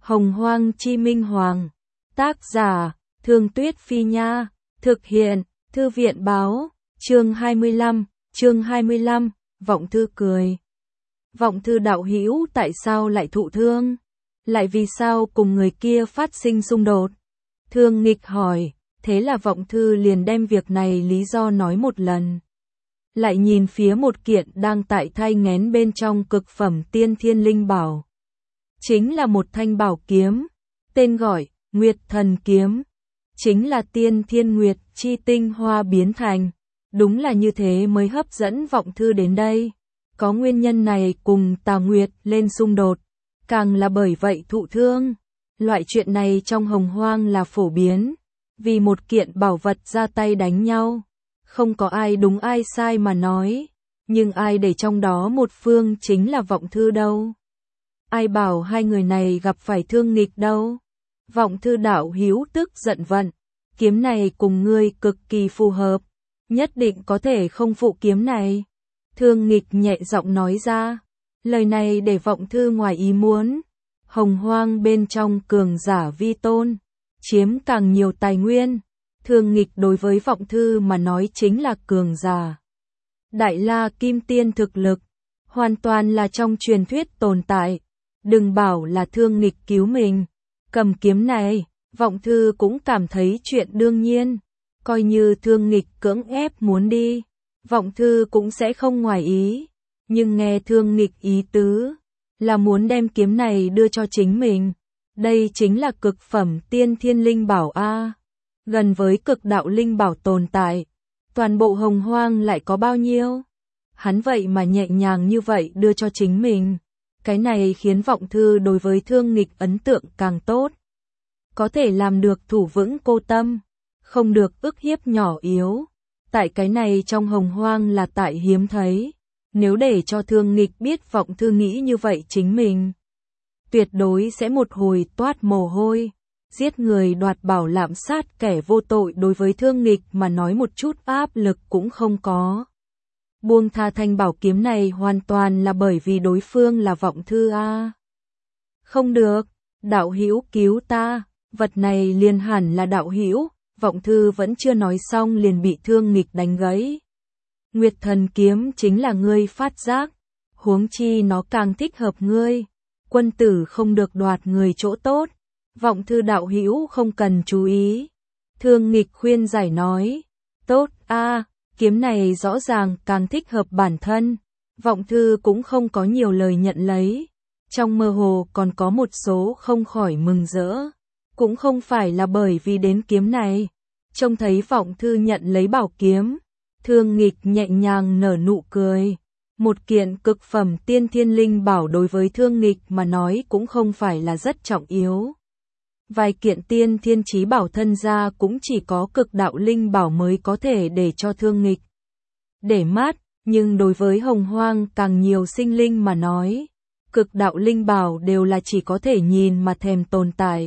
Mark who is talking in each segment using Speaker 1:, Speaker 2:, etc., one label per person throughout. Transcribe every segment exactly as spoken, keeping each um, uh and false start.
Speaker 1: Hồng Hoang Chi Minh Hoàng. Tác giả, Thương Tuyết Phi Nha. Thực hiện, Thư viện Báo. Chương hai mươi lăm, chương hai mươi lăm, Vọng Thư cười. Vọng Thư đạo hữu tại sao lại thụ thương? Lại vì sao cùng người kia phát sinh xung đột? Thương Nghịch hỏi, thế là Vọng Thư liền đem việc này lý do nói một lần. Lại nhìn phía một kiện đang tại thai nghén bên trong cực phẩm tiên thiên linh bảo. Chính là một thanh bảo kiếm, tên gọi, Nguyệt Thần Kiếm. Chính là tiên thiên nguyệt chi tinh hoa biến thành. Đúng là như thế mới hấp dẫn Vọng Thư đến đây. Có nguyên nhân này cùng Tà Nguyệt lên xung đột, càng là bởi vậy thụ thương. Loại chuyện này trong Hồng Hoang là phổ biến, vì một kiện bảo vật ra tay đánh nhau. Không có ai đúng ai sai mà nói, nhưng ai để trong đó một phương chính là Vọng Thư đâu. Ai bảo hai người này gặp phải Thương Nghịch đâu. Vọng Thư đạo hữu tức giận vận, kiếm này cùng ngươi cực kỳ phù hợp, nhất định có thể không phụ kiếm này. Thương Nghịch nhẹ giọng nói ra, lời này để Vọng Thư ngoài ý muốn. Hồng Hoang bên trong cường giả vi tôn, chiếm càng nhiều tài nguyên. Thương Nghịch đối với Vọng Thư mà nói chính là cường giả. Đại La Kim Tiên thực lực, hoàn toàn là trong truyền thuyết tồn tại. Đừng bảo là Thương Nghịch cứu mình. Cầm kiếm này, Vọng Thư cũng cảm thấy chuyện đương nhiên. Coi như Thương Nghịch cưỡng ép muốn đi, Vọng Thư cũng sẽ không ngoài ý. Nhưng nghe Thương Nghịch ý tứ, là muốn đem kiếm này đưa cho chính mình. Đây chính là cực phẩm tiên thiên linh bảo A. Gần với cực đạo linh bảo tồn tại. Toàn bộ Hồng Hoang lại có bao nhiêu? Hắn vậy mà nhẹ nhàng như vậy đưa cho chính mình. Cái này khiến Vọng Thư đối với Thương Nghịch ấn tượng càng tốt. Có thể làm được thủ vững cô tâm, không được ức hiếp nhỏ yếu. Tại cái này trong Hồng Hoang là tại hiếm thấy. Nếu để cho Thương Nghịch biết Vọng Thư nghĩ như vậy chính mình, tuyệt đối sẽ một hồi toát mồ hôi. Giết người đoạt bảo lạm sát kẻ vô tội đối với Thương Nghịch mà nói một chút áp lực cũng không có. Buông tha thanh bảo kiếm này hoàn toàn là bởi vì đối phương là Vọng Thư A. Không được, đạo hữu cứu ta, vật này liền hẳn là đạo hữu. Vọng Thư vẫn chưa nói xong liền bị Thương Nghịch đánh gãy. Nguyệt Thần Kiếm chính là ngươi phát giác, huống chi nó càng thích hợp ngươi. Quân tử không được đoạt người chỗ tốt. Vọng Thư đạo hữu không cần chú ý. Thương Nghịch khuyên giải nói, tốt a, kiếm này rõ ràng càng thích hợp bản thân. Vọng Thư cũng không có nhiều lời nhận lấy. Trong mơ hồ còn có một số không khỏi mừng rỡ. Cũng không phải là bởi vì đến kiếm này. Trông thấy Vọng Thư nhận lấy bảo kiếm, Thương Nghịch nhẹ nhàng nở nụ cười. Một kiện cực phẩm tiên thiên linh bảo đối với Thương Nghịch mà nói cũng không phải là rất trọng yếu. Vài kiện tiên thiên chí bảo thân ra cũng chỉ có cực đạo linh bảo mới có thể để cho Thương Nghịch để mắt, nhưng đối với Hồng Hoang càng nhiều sinh linh mà nói, cực đạo linh bảo đều là chỉ có thể nhìn mà thèm tồn tại.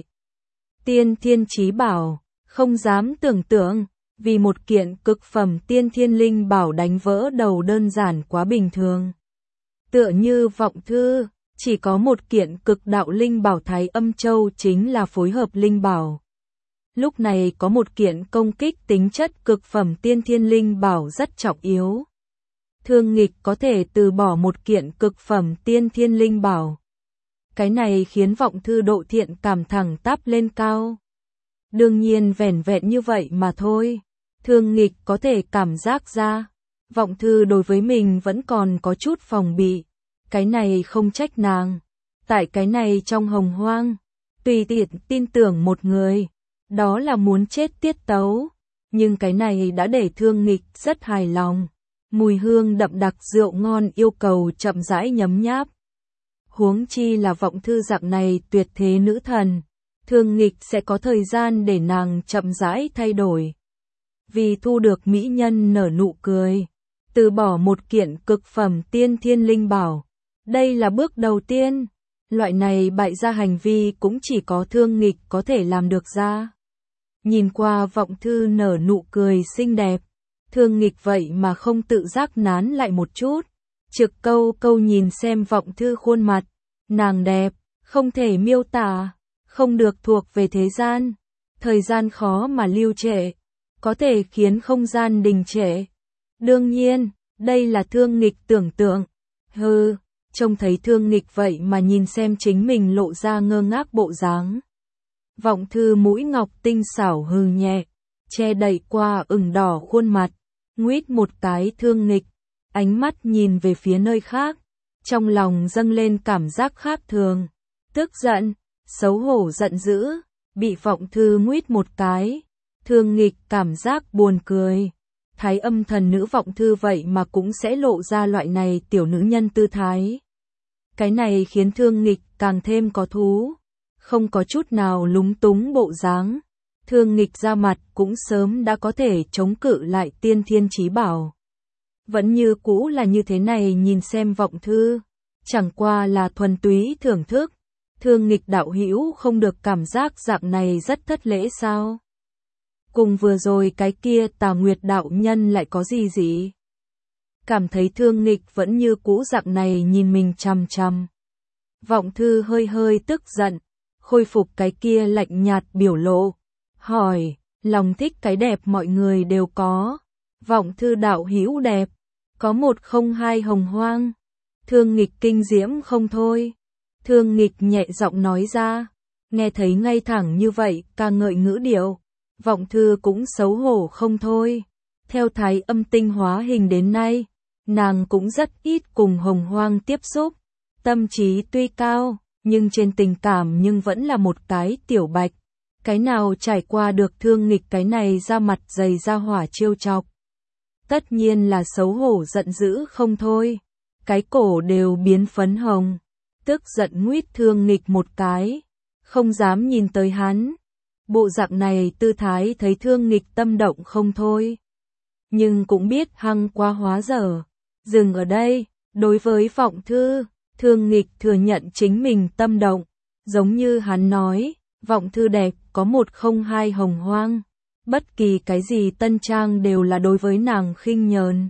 Speaker 1: Tiên thiên chí bảo, không dám tưởng tượng, vì một kiện cực phẩm tiên thiên linh bảo đánh vỡ đầu đơn giản quá bình thường. Tựa như Vọng Thư, chỉ có một kiện cực đạo linh bảo Thái Âm Châu chính là phối hợp linh bảo. Lúc này có một kiện công kích tính chất cực phẩm tiên thiên linh bảo rất trọng yếu. Thương Nghịch có thể từ bỏ một kiện cực phẩm tiên thiên linh bảo. Cái này khiến Vọng Thư độ thiện cảm thẳng tắp lên cao. Đương nhiên vẻn vẹn như vậy mà thôi. Thương Nghịch có thể cảm giác ra, Vọng Thư đối với mình vẫn còn có chút phòng bị. Cái này không trách nàng. Tại cái này trong Hồng Hoang, tùy tiện tin tưởng một người, đó là muốn chết tiết tấu. Nhưng cái này đã để Thương Nghịch rất hài lòng. Mùi hương đậm đặc rượu ngon yêu cầu chậm rãi nhấm nháp. Huống chi là Vọng Thư dạng này tuyệt thế nữ thần. Thương Nghịch sẽ có thời gian để nàng chậm rãi thay đổi. Vì thu được mỹ nhân nở nụ cười, từ bỏ một kiện cực phẩm tiên thiên linh bảo. Đây là bước đầu tiên. Loại này bại gia hành vi cũng chỉ có Thương Nghịch có thể làm được ra. Nhìn qua Vọng Thư nở nụ cười xinh đẹp, Thương Nghịch vậy mà không tự giác nán lại một chút. Trực câu câu nhìn xem Vọng Thư khuôn mặt, nàng đẹp, không thể miêu tả. không được thuộc về thế gian. Thời gian khó mà lưu trệ, có thể khiến không gian đình trệ. Đương nhiên, đây là Thương Nghịch tưởng tượng. Hừ, trông thấy Thương Nghịch vậy mà nhìn xem chính mình lộ ra ngơ ngác bộ dáng. Vọng Thư mũi ngọc tinh xảo hừ nhẹ, che đậy qua ửng đỏ khuôn mặt, nguýt một cái Thương Nghịch, ánh mắt nhìn về phía nơi khác, trong lòng dâng lên cảm giác khác thường, tức giận, xấu hổ giận dữ, bị Vọng Thư nguýt một cái, Thương Nghịch cảm giác buồn cười. Thái Âm thần nữ Vọng Thư vậy mà cũng sẽ lộ ra loại này tiểu nữ nhân tư thái. Cái này khiến Thương Nghịch càng thêm có thú, không có chút nào lúng túng bộ dáng. Thương Nghịch ra mặt cũng sớm đã có thể chống cự lại tiên thiên chí bảo. Vẫn như cũ là như thế này, nhìn xem Vọng Thư, chẳng qua là thuần túy thưởng thức. Thương Nghịch đạo hữu không được cảm giác dạng này rất thất lễ sao? Cùng vừa rồi cái kia Tà Nguyệt đạo nhân lại có gì gì? Cảm thấy Thương Nghịch vẫn như cũ dạng này nhìn mình chằm chằm. Vọng Thư hơi hơi tức giận, khôi phục cái kia lạnh nhạt biểu lộ, hỏi, lòng thích cái đẹp mọi người đều có. Vọng Thư đạo hữu đẹp, có một không hai hồng hoang. Thương Nghịch kinh diễm không thôi. Thương Nghịch nhẹ giọng nói ra, nghe thấy ngay thẳng như vậy, ca ngợi ngữ điệu. Vọng Thư cũng xấu hổ không thôi. Theo Thái Âm tinh hóa hình đến nay, nàng cũng rất ít cùng hồng hoang tiếp xúc. Tâm trí tuy cao, nhưng trên tình cảm nhưng vẫn là một cái tiểu bạch. Cái nào trải qua được Thương Nghịch cái này ra mặt dày ra hỏa chiêu chọc. Tất nhiên là xấu hổ giận dữ không thôi. Cái cổ đều biến phấn hồng. Tức giận nguýt Thương Nghịch một cái, không dám nhìn tới hắn. Bộ dạng này tư thái thấy Thương Nghịch tâm động không thôi. Nhưng cũng biết hăng quá hóa dở. Dừng ở đây, đối với Vọng Thư, Thương Nghịch thừa nhận chính mình tâm động. Giống như hắn nói, Vọng Thư đẹp, có một không hai hồng hoang. Bất kỳ cái gì tân trang đều là đối với nàng khinh nhờn.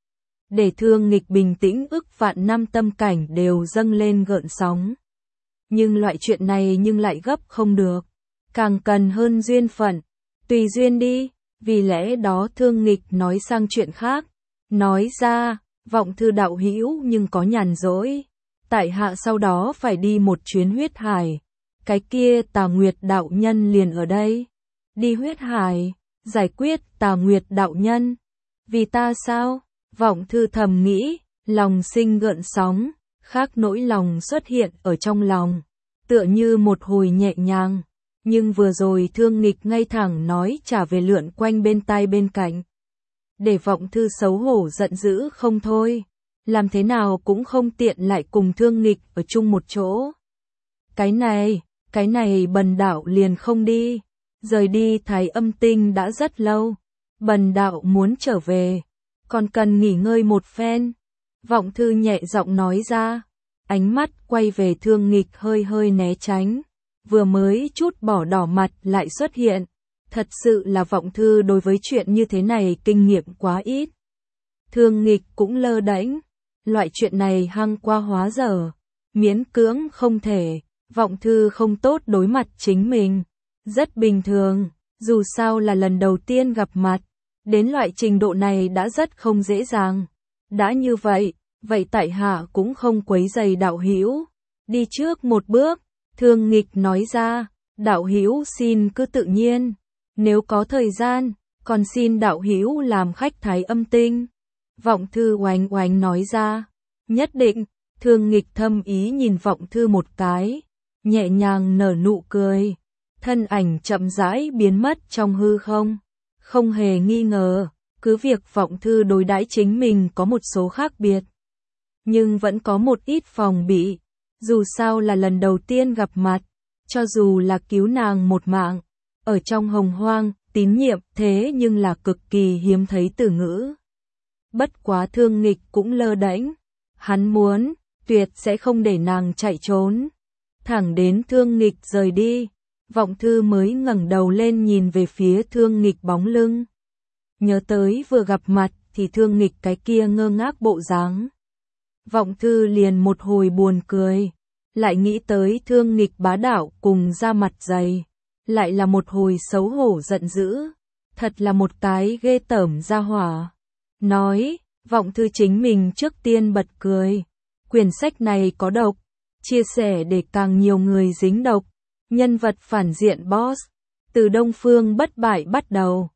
Speaker 1: Để Thương Nghịch bình tĩnh ức vạn năm tâm cảnh đều dâng lên gợn sóng. Nhưng loại chuyện này nhưng lại gấp không được. Càng cần hơn duyên phận. Tùy duyên đi. Vì lẽ đó Thương Nghịch nói sang chuyện khác. Nói ra, Vọng Thư đạo hữu nhưng có nhàn rỗi. Tại hạ sau đó phải đi một chuyến huyết hải. Cái kia Tà Nguyệt đạo nhân liền ở đây. Đi huyết hải, giải quyết Tà Nguyệt đạo nhân. Vì ta sao? Vọng Thư thầm nghĩ, lòng sinh gợn sóng, khác nỗi lòng xuất hiện ở trong lòng, tựa như một hồi nhẹ nhàng, nhưng vừa rồi Thương Nghịch ngay thẳng nói trả về lượn quanh bên tai bên cạnh. Để Vọng Thư xấu hổ giận dữ không thôi, làm thế nào cũng không tiện lại cùng Thương Nghịch ở chung một chỗ. Cái này, cái này bần đạo liền không đi, rời đi Thái Âm tinh đã rất lâu, bần đạo muốn trở về. Còn cần nghỉ ngơi một phen. Vọng Thư nhẹ giọng nói ra. Ánh mắt quay về Thương Nghịch hơi hơi né tránh. Vừa mới chút bỏ đỏ mặt lại xuất hiện. Thật sự là Vọng Thư đối với chuyện như thế này kinh nghiệm quá ít. Thương Nghịch cũng lơ đễnh. Loại chuyện này hăng qua hóa dở. Miễn cưỡng không thể. Vọng Thư không tốt đối mặt chính mình. Rất bình thường. Dù sao là lần đầu tiên gặp mặt. Đến loại trình độ này đã rất không dễ dàng. Đã như vậy, vậy tại hạ cũng không quấy rầy đạo hữu. Đi trước một bước, Thương Nghịch nói ra, đạo hữu xin cứ tự nhiên. Nếu có thời gian, còn xin đạo hữu làm khách Thái Âm tinh. Vọng Thư oánh oánh nói ra, nhất định. Thương Nghịch thâm ý nhìn Vọng Thư một cái, nhẹ nhàng nở nụ cười. Thân ảnh chậm rãi biến mất trong hư không. Không hề nghi ngờ, cứ việc Vọng Thư đối đãi chính mình có một số khác biệt. Nhưng vẫn có một ít phòng bị, dù sao là lần đầu tiên gặp mặt, cho dù là cứu nàng một mạng. Ở trong hồng hoang, tín nhiệm thế nhưng là cực kỳ hiếm thấy từ ngữ. Bất quá Thương Nghịch cũng lơ đễnh, hắn muốn, tuyệt sẽ không để nàng chạy trốn. Thẳng đến Thương Nghịch rời đi. Vọng Thư mới ngẩng đầu lên nhìn về phía Thương Nghịch bóng lưng. Nhớ tới vừa gặp mặt thì Thương Nghịch cái kia ngơ ngác bộ dáng. Vọng Thư liền một hồi buồn cười. lại nghĩ tới Thương Nghịch bá đạo cùng ra mặt dày, lại là một hồi xấu hổ giận dữ, thật là một cái ghê tởm gia hỏa. Nói, Vọng Thư chính mình trước tiên bật cười, quyển sách này có độc, chia sẻ để càng nhiều người dính độc, nhân vật phản diện boss, từ Đông Phương bất bại bắt đầu,